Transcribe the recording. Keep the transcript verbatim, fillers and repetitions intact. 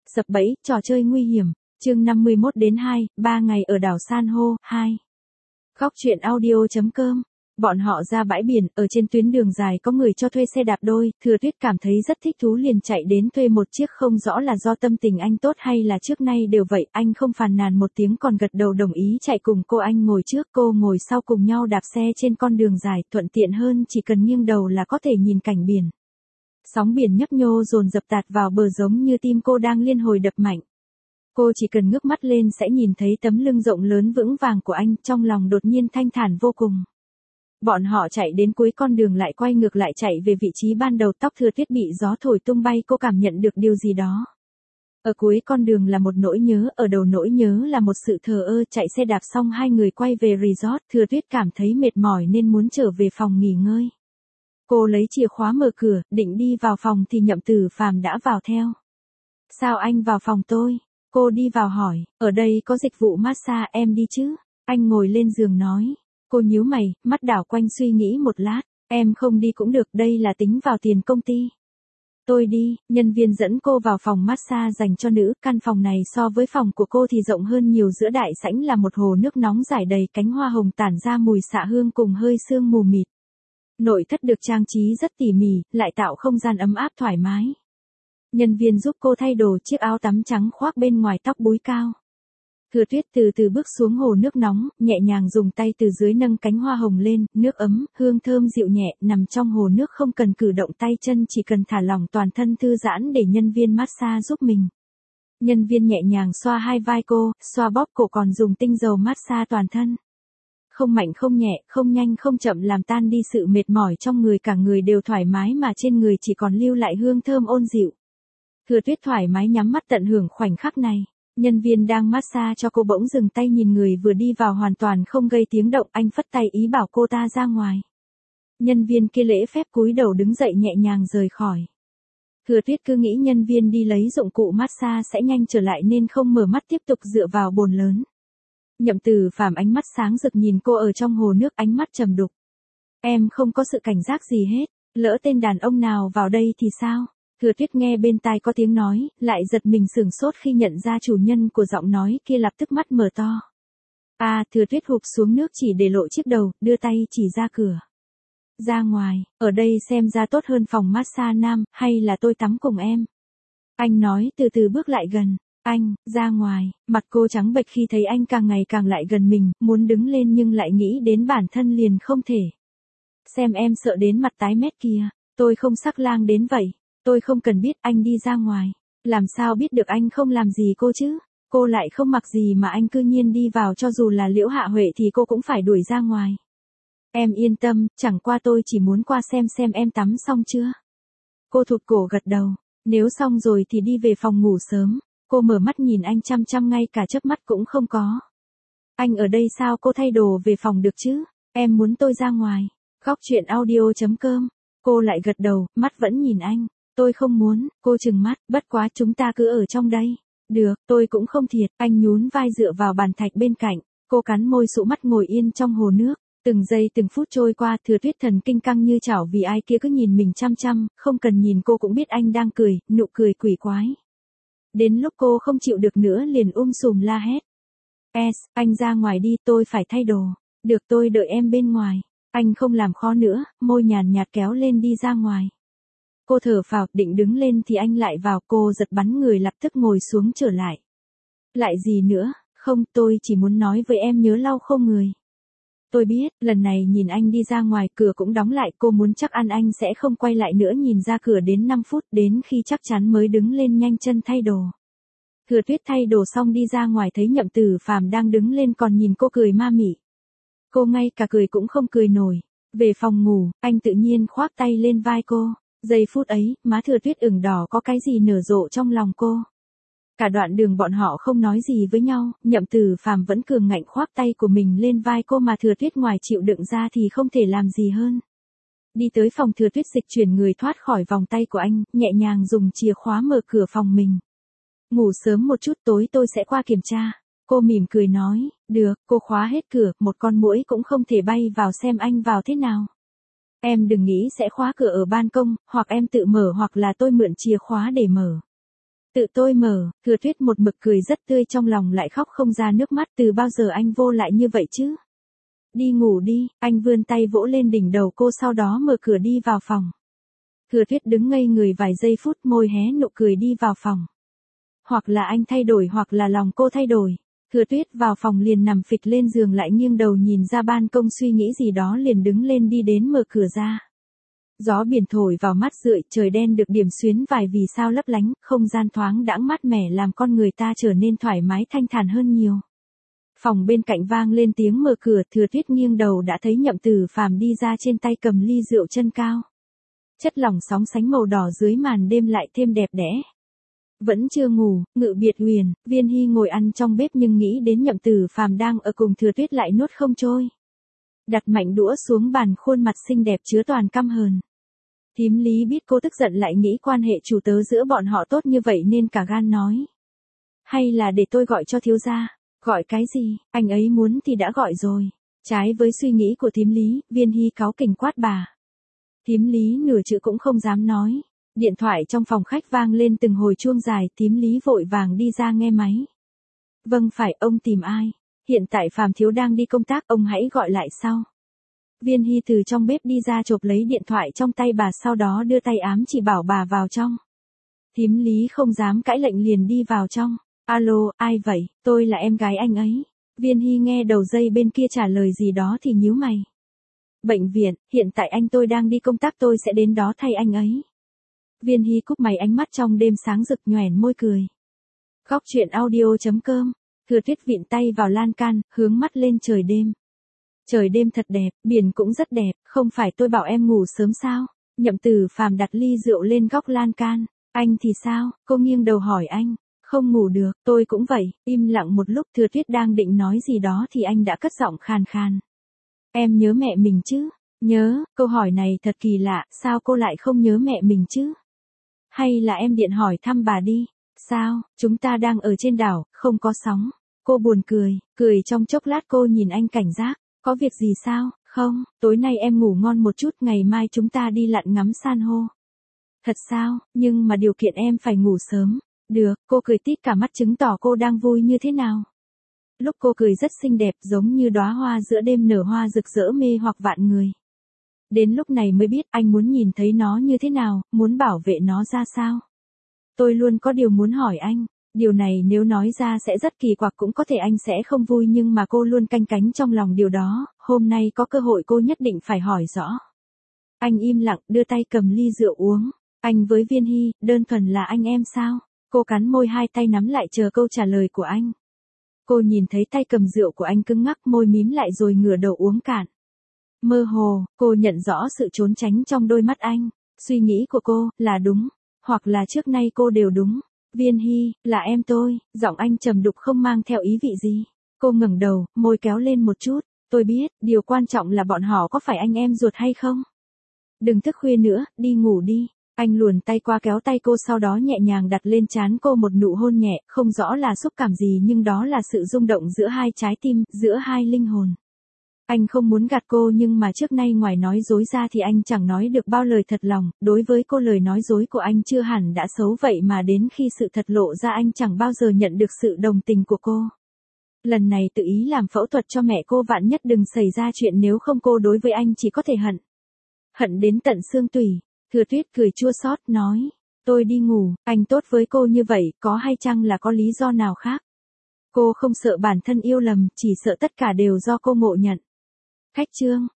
Sập bẫy, trò chơi nguy hiểm. Chương năm mươi mốt đến hai, ba ngày ở đảo San hô, hai. Góc truyện audio chấm com. Bọn họ ra bãi biển, ở trên tuyến đường dài có người cho thuê xe đạp đôi, Thừa Tuyết cảm thấy rất thích thú liền chạy đến thuê một chiếc, không rõ là do tâm tình anh tốt hay là trước nay đều vậy, anh không phàn nàn một tiếng còn gật đầu đồng ý chạy cùng cô, anh ngồi trước, cô ngồi sau, cùng nhau đạp xe trên con đường dài, thuận tiện hơn chỉ cần nghiêng đầu là có thể nhìn cảnh biển. Sóng biển nhấp nhô dồn dập tạt vào bờ giống như tim cô đang liên hồi đập mạnh. Cô chỉ cần ngước mắt lên sẽ nhìn thấy tấm lưng rộng lớn vững vàng của anh, trong lòng đột nhiên thanh thản vô cùng. Bọn họ chạy đến cuối con đường lại quay ngược lại chạy về vị trí ban đầu, tóc Thừa Tuyết bị gió thổi tung bay, cô cảm nhận được điều gì đó. Ở cuối con đường là một nỗi nhớ, ở đầu nỗi nhớ là một sự thờ ơ. Chạy xe đạp xong hai người quay về resort, Thừa Tuyết cảm thấy mệt mỏi nên muốn trở về phòng nghỉ ngơi. Cô lấy chìa khóa mở cửa, định đi vào phòng thì Nhậm Tử Phàm đã vào theo. Sao anh vào phòng tôi? Cô đi vào hỏi, ở đây có dịch vụ massage, em đi chứ? Anh ngồi lên giường nói. Cô nhíu mày, mắt đảo quanh suy nghĩ một lát, em không đi cũng được, đây là tính vào tiền công ty. Tôi đi, nhân viên dẫn cô vào phòng massage dành cho nữ, căn phòng này so với phòng của cô thì rộng hơn nhiều, giữa đại sảnh là một hồ nước nóng rải đầy cánh hoa hồng tản ra mùi xạ hương cùng hơi sương mù mịt. Nội thất được trang trí rất tỉ mỉ, lại tạo không gian ấm áp thoải mái. Nhân viên giúp cô thay đồ, chiếc áo tắm trắng khoác bên ngoài, tóc búi cao. Thừa Tuyết từ từ bước xuống hồ nước nóng, nhẹ nhàng dùng tay từ dưới nâng cánh hoa hồng lên, nước ấm, hương thơm dịu nhẹ, nằm trong hồ nước không cần cử động tay chân, chỉ cần thả lỏng toàn thân thư giãn để nhân viên massage giúp mình. Nhân viên nhẹ nhàng xoa hai vai cô, xoa bóp cổ còn dùng tinh dầu massage toàn thân. Không mạnh không nhẹ, không nhanh không chậm, làm tan đi sự mệt mỏi trong người, cả người đều thoải mái mà trên người chỉ còn lưu lại hương thơm ôn dịu. Thừa Tuyết thoải mái nhắm mắt tận hưởng khoảnh khắc này. Nhân viên đang massage cho cô bỗng dừng tay, nhìn người vừa đi vào hoàn toàn không gây tiếng động, anh phất tay ý bảo cô ta ra ngoài. Nhân viên kia lễ phép cúi đầu đứng dậy nhẹ nhàng rời khỏi. Thừa Tuyết cứ nghĩ nhân viên đi lấy dụng cụ massage sẽ nhanh trở lại nên không mở mắt, tiếp tục dựa vào bồn lớn. Nhậm Tử Phàm ánh mắt sáng rực nhìn cô ở trong hồ nước, ánh mắt trầm đục. Em không có sự cảnh giác gì hết, lỡ tên đàn ông nào vào đây thì sao? Thừa Tuyết nghe bên tai có tiếng nói, lại giật mình sửng sốt khi nhận ra chủ nhân của giọng nói kia, lập tức mắt mở to. À, Thừa Tuyết hụp xuống nước chỉ để lộ chiếc đầu, đưa tay chỉ ra cửa. Ra ngoài, ở đây xem ra tốt hơn phòng massage nam, hay là tôi tắm cùng em? Anh nói từ từ bước lại gần. Anh, ra ngoài, mặt cô trắng bệch khi thấy anh càng ngày càng lại gần mình, muốn đứng lên nhưng lại nghĩ đến bản thân liền không thể. Xem em sợ đến mặt tái mét kìa, tôi không sắc lang đến vậy. Tôi không cần biết, anh đi ra ngoài. Làm sao biết được anh không làm gì cô chứ? Cô lại không mặc gì mà anh cư nhiên đi vào, cho dù là Liễu Hạ Huệ thì cô cũng phải đuổi ra ngoài. Em yên tâm, chẳng qua tôi chỉ muốn qua xem xem em tắm xong chưa. Cô thụt cổ gật đầu, nếu xong rồi thì đi về phòng ngủ sớm. Cô mở mắt nhìn anh chăm chăm, ngay cả chớp mắt cũng không có. Anh ở đây sao? Cô thay đồ về phòng được chứ? Em muốn tôi ra ngoài. Góc truyện audio chấm com. Cô lại gật đầu, mắt vẫn nhìn anh. Tôi không muốn, cô trừng mắt, bất quá chúng ta cứ ở trong đây. Được, tôi cũng không thiệt. Anh nhún vai dựa vào bàn thạch bên cạnh. Cô cắn môi sụ mắt ngồi yên trong hồ nước. Từng giây từng phút trôi qua, Thừa Tuyết thần kinh căng như chảo vì ai kia cứ nhìn mình chăm chăm, không cần nhìn cô cũng biết anh đang cười, nụ cười quỷ quái. Đến lúc cô không chịu được nữa liền um sùm la hét. Es, anh ra ngoài đi, tôi phải thay đồ. Được, tôi đợi em bên ngoài. Anh không làm khó nữa, môi nhàn nhạt kéo lên đi ra ngoài. Cô thở phào, định đứng lên thì anh lại vào, cô giật bắn người lập tức ngồi xuống trở lại. Lại gì nữa? Không, tôi chỉ muốn nói với em nhớ lau khô người. Tôi biết, lần này nhìn anh đi ra ngoài, cửa cũng đóng lại, cô muốn chắc ăn anh sẽ không quay lại nữa, nhìn ra cửa đến năm phút, đến khi chắc chắn mới đứng lên nhanh chân thay đồ. Thừa Tuyết thay đồ xong đi ra ngoài thấy Nhậm Tử Phàm đang đứng lên còn nhìn cô cười ma mị. Cô ngay cả cười cũng không cười nổi. Về phòng ngủ, anh tự nhiên khoác tay lên vai cô. Giây phút ấy, má Thừa Tuyết ửng đỏ, có cái gì nở rộ trong lòng cô. Cả đoạn đường bọn họ không nói gì với nhau, Nhậm Tử Phàm vẫn cường ngạnh khoác tay của mình lên vai cô mà Thừa Tuyết ngoài chịu đựng ra thì không thể làm gì hơn. Đi tới phòng, Thừa Tuyết dịch chuyển người thoát khỏi vòng tay của anh, nhẹ nhàng dùng chìa khóa mở cửa phòng mình. Ngủ sớm một chút, tối tôi sẽ qua kiểm tra. Cô mỉm cười nói, được, cô khóa hết cửa, một con muỗi cũng không thể bay vào xem anh vào thế nào. Em đừng nghĩ sẽ khóa cửa ở ban công, hoặc em tự mở hoặc là tôi mượn chìa khóa để mở. Tự tôi mở, Thừa Tuyết một mực cười rất tươi trong lòng lại khóc không ra nước mắt, từ bao giờ anh vô lại như vậy chứ? Đi ngủ đi, anh vươn tay vỗ lên đỉnh đầu cô sau đó mở cửa đi vào phòng. Thừa Tuyết đứng ngây người vài giây phút môi hé nụ cười đi vào phòng. Hoặc là anh thay đổi hoặc là lòng cô thay đổi. Thừa Tuyết vào phòng liền nằm phịch lên giường lại nghiêng đầu nhìn ra ban công suy nghĩ gì đó liền đứng lên đi đến mở cửa ra. Gió biển thổi vào mắt rượi, trời đen được điểm xuyến vài vì sao lấp lánh, không gian thoáng đãng mát mẻ làm con người ta trở nên thoải mái thanh thản hơn nhiều. Phòng bên cạnh vang lên tiếng mở cửa, Thừa Tuyết nghiêng đầu đã thấy Nhậm Tử Phàm đi ra trên tay cầm ly rượu chân cao. Chất lỏng sóng sánh màu đỏ dưới màn đêm lại thêm đẹp đẽ. Vẫn chưa ngủ, Ngự Biệt Huyền, Viên Hy ngồi ăn trong bếp nhưng nghĩ đến Nhậm Tử Phàm đang ở cùng Thừa Tuyết lại nuốt không trôi. Đặt mạnh đũa xuống bàn, khuôn mặt xinh đẹp chứa toàn căm hờn. Thím Lý biết cô tức giận lại nghĩ quan hệ chủ tớ giữa bọn họ tốt như vậy nên cả gan nói. Hay là để tôi gọi cho thiếu gia? Gọi cái gì, anh ấy muốn thì đã gọi rồi. Trái với suy nghĩ của thím Lý, Viên Hy cáu kỉnh quát bà. Thím Lý nửa chữ cũng không dám nói. Điện thoại trong phòng khách vang lên từng hồi chuông dài, thím Lý vội vàng đi ra nghe máy. Vâng phải, ông tìm ai? Hiện tại Phàm thiếu đang đi công tác, ông hãy gọi lại sau. Viên Hy từ trong bếp đi ra chộp lấy điện thoại trong tay bà sau đó đưa tay ám chỉ bảo bà vào trong. Thím Lý không dám cãi lệnh liền đi vào trong. Alo, ai vậy? Tôi là em gái anh ấy. Viên Hy nghe đầu dây bên kia trả lời gì đó thì nhíu mày. Bệnh viện, hiện tại anh tôi đang đi công tác, tôi sẽ đến đó thay anh ấy. Viên Hy cúp máy, ánh mắt trong đêm sáng rực nhoẻn môi cười. Góc truyện audio chấm com. Thừa Tuyết vịn tay vào lan can, hướng mắt lên trời đêm. Trời đêm thật đẹp, biển cũng rất đẹp, không phải tôi bảo em ngủ sớm sao? Nhậm Tử Phàm đặt ly rượu lên góc lan can. Anh thì sao? Cô nghiêng đầu hỏi anh. Không ngủ được, tôi cũng vậy. Im lặng một lúc, Thừa Tuyết đang định nói gì đó thì anh đã cất giọng khàn khàn. Em nhớ mẹ mình chứ? Nhớ, câu hỏi này thật kỳ lạ, sao cô lại không nhớ mẹ mình chứ? Hay là em điện hỏi thăm bà đi? Sao, chúng ta đang ở trên đảo, không có sóng. Cô buồn cười, cười trong chốc lát cô nhìn anh cảnh giác. Có việc gì sao? Không, tối nay em ngủ ngon một chút, ngày mai chúng ta đi lặn ngắm san hô. Thật sao, nhưng mà điều kiện em phải ngủ sớm. Được, cô cười tít cả mắt chứng tỏ cô đang vui như thế nào. Lúc cô cười rất xinh đẹp giống như đóa hoa giữa đêm nở hoa rực rỡ mê hoặc vạn người. Đến lúc này mới biết anh muốn nhìn thấy nó như thế nào, muốn bảo vệ nó ra sao. Tôi luôn có điều muốn hỏi anh, điều này nếu nói ra sẽ rất kỳ quặc, cũng có thể anh sẽ không vui, nhưng mà cô luôn canh cánh trong lòng điều đó, hôm nay có cơ hội cô nhất định phải hỏi rõ. Anh im lặng đưa tay cầm ly rượu uống. Anh với Viên Hy, đơn thuần là anh em sao? Cô cắn môi, hai tay nắm lại chờ câu trả lời của anh. Cô nhìn thấy tay cầm rượu của anh cứng ngắc, môi mím lại rồi ngửa đầu uống cạn. Mơ hồ, cô nhận rõ sự trốn tránh trong đôi mắt anh. Suy nghĩ của cô, là đúng. Hoặc là trước nay cô đều đúng. Viên Hy, là em tôi. Giọng anh trầm đục không mang theo ý vị gì. Cô ngẩng đầu, môi kéo lên một chút. Tôi biết, điều quan trọng là bọn họ có phải anh em ruột hay không? Đừng thức khuya nữa, đi ngủ đi. Anh luồn tay qua kéo tay cô, sau đó nhẹ nhàng đặt lên trán cô một nụ hôn nhẹ, không rõ là xúc cảm gì nhưng đó là sự rung động giữa hai trái tim, giữa hai linh hồn. Anh không muốn gạt cô, nhưng mà trước nay ngoài nói dối ra thì anh chẳng nói được bao lời thật lòng, đối với cô lời nói dối của anh chưa hẳn đã xấu, vậy mà đến khi sự thật lộ ra anh chẳng bao giờ nhận được sự đồng tình của cô. Lần này tự ý làm phẫu thuật cho mẹ cô, vạn nhất đừng xảy ra chuyện, nếu không cô đối với anh chỉ có thể hận. Hận đến tận xương tủy. Thừa Tuyết cười chua xót nói, tôi đi ngủ, anh tốt với cô như vậy, có hay chăng là có lý do nào khác? Cô không sợ bản thân yêu lầm, chỉ sợ tất cả đều do cô ngộ nhận. Khách trương,